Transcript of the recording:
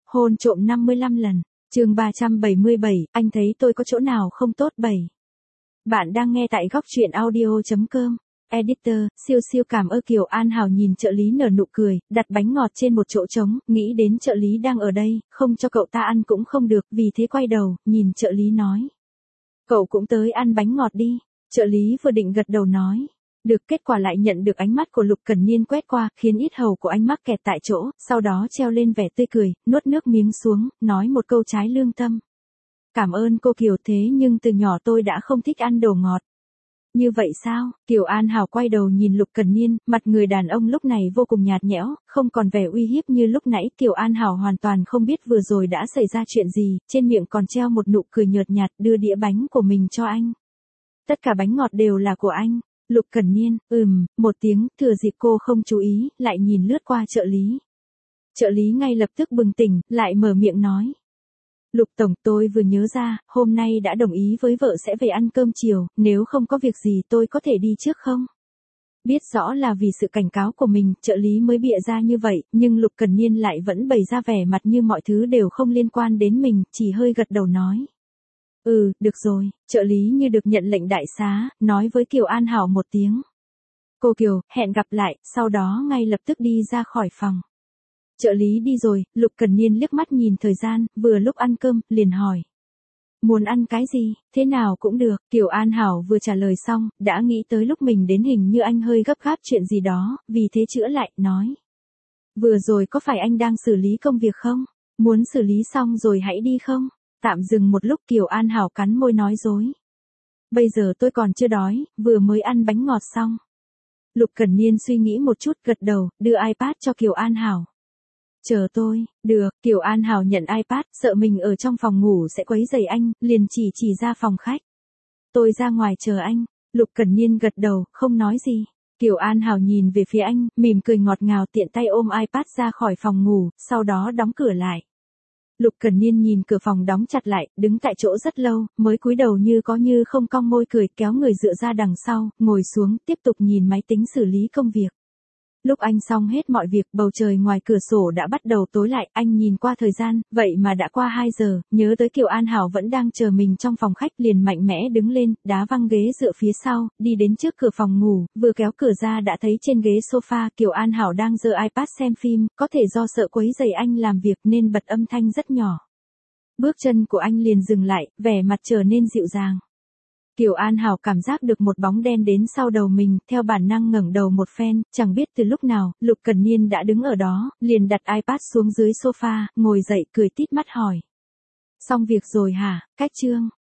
Hôn trộm 55 lần. Chương 377, anh thấy tôi có chỗ nào không tốt 7. Bạn đang nghe tại góc truyện audio.com. Editor, siêu siêu cảm ơn. Kiều An Hảo nhìn trợ lý nở nụ cười, đặt bánh ngọt trên một chỗ trống, nghĩ đến trợ lý đang ở đây, không cho cậu ta ăn cũng không được, vì thế quay đầu, nhìn trợ lý nói. Cậu cũng tới ăn bánh ngọt đi. Trợ lý vừa định gật đầu nói. Được, kết quả lại nhận được ánh mắt của Lục Cẩn Niên quét qua, khiến yết hầu của anh mắc kẹt tại chỗ, sau đó treo lên vẻ tươi cười, nuốt nước miếng xuống, nói một câu trái lương tâm. Cảm ơn cô Kiều, thế nhưng từ nhỏ tôi đã không thích ăn đồ ngọt. Như vậy sao? Kiều An Hảo quay đầu nhìn Lục Cẩn Niên, mặt người đàn ông lúc này vô cùng nhạt nhẽo, không còn vẻ uy hiếp như lúc nãy. Kiều An Hảo hoàn toàn không biết vừa rồi đã xảy ra chuyện gì, trên miệng còn treo một nụ cười nhợt nhạt, đưa đĩa bánh của mình cho anh. Tất cả bánh ngọt đều là của anh. Lục Cẩn Niên, một tiếng, thừa dịp cô không chú ý, lại nhìn lướt qua trợ lý. Trợ lý ngay lập tức bừng tỉnh, lại mở miệng nói. Lục Tổng, tôi vừa nhớ ra, hôm nay đã đồng ý với vợ sẽ về ăn cơm chiều, nếu không có việc gì tôi có thể đi trước không? Biết rõ là vì sự cảnh cáo của mình, trợ lý mới bịa ra như vậy, nhưng Lục Cẩn Niên lại vẫn bày ra vẻ mặt như mọi thứ đều không liên quan đến mình, chỉ hơi gật đầu nói. Được rồi, trợ lý như được nhận lệnh đại xá, nói với Kiều An Hảo một tiếng. Cô Kiều, hẹn gặp lại, sau đó ngay lập tức đi ra khỏi phòng. Trợ lý đi rồi, Lục Cẩn Niên liếc mắt nhìn thời gian, vừa lúc ăn cơm, liền hỏi. Muốn ăn cái gì, thế nào cũng được. Kiều An Hảo vừa trả lời xong, đã nghĩ tới lúc mình đến hình như anh hơi gấp gáp chuyện gì đó, vì thế chữa lại, nói. Vừa rồi có phải anh đang xử lý công việc không? Muốn xử lý xong rồi hãy đi không? Tạm dừng một lúc, Kiều An Hảo cắn môi nói dối. Bây giờ tôi còn chưa đói, vừa mới ăn bánh ngọt xong. Lục Cẩn Niên suy nghĩ một chút, gật đầu, đưa iPad cho Kiều An Hảo. Chờ tôi. Được. Kiều An Hảo nhận iPad, sợ mình ở trong phòng ngủ sẽ quấy rầy anh, liền chỉ ra phòng khách. Tôi ra ngoài chờ anh. Lục Cẩn Niên gật đầu, không nói gì. Kiều An Hảo nhìn về phía anh, mỉm cười ngọt ngào, tiện tay ôm iPad ra khỏi phòng ngủ, sau đó đóng cửa lại. Lục Cẩn Niên nhìn cửa phòng đóng chặt lại, đứng tại chỗ rất lâu, mới cúi đầu như có như không, cong môi cười, kéo người dựa ra đằng sau, ngồi xuống, tiếp tục nhìn máy tính xử lý công việc. Lúc anh xong hết mọi việc, bầu trời ngoài cửa sổ đã bắt đầu tối lại, anh nhìn qua thời gian, vậy mà đã qua 2 giờ, nhớ tới Kiều An Hảo vẫn đang chờ mình trong phòng khách, liền mạnh mẽ đứng lên, đá văng ghế dựa phía sau, đi đến trước cửa phòng ngủ, vừa kéo cửa ra đã thấy trên ghế sofa, Kiều An Hảo đang giơ iPad xem phim, có thể do sợ quấy rầy anh làm việc nên bật âm thanh rất nhỏ. Bước chân của anh liền dừng lại, vẻ mặt trở nên dịu dàng. Kiều An Hảo cảm giác được một bóng đen đến sau đầu mình, theo bản năng ngẩng đầu một phen, chẳng biết từ lúc nào, Lục Cẩn Niên đã đứng ở đó, liền đặt iPad xuống dưới sofa, ngồi dậy cười tít mắt hỏi. Xong việc rồi hả? Cách chương.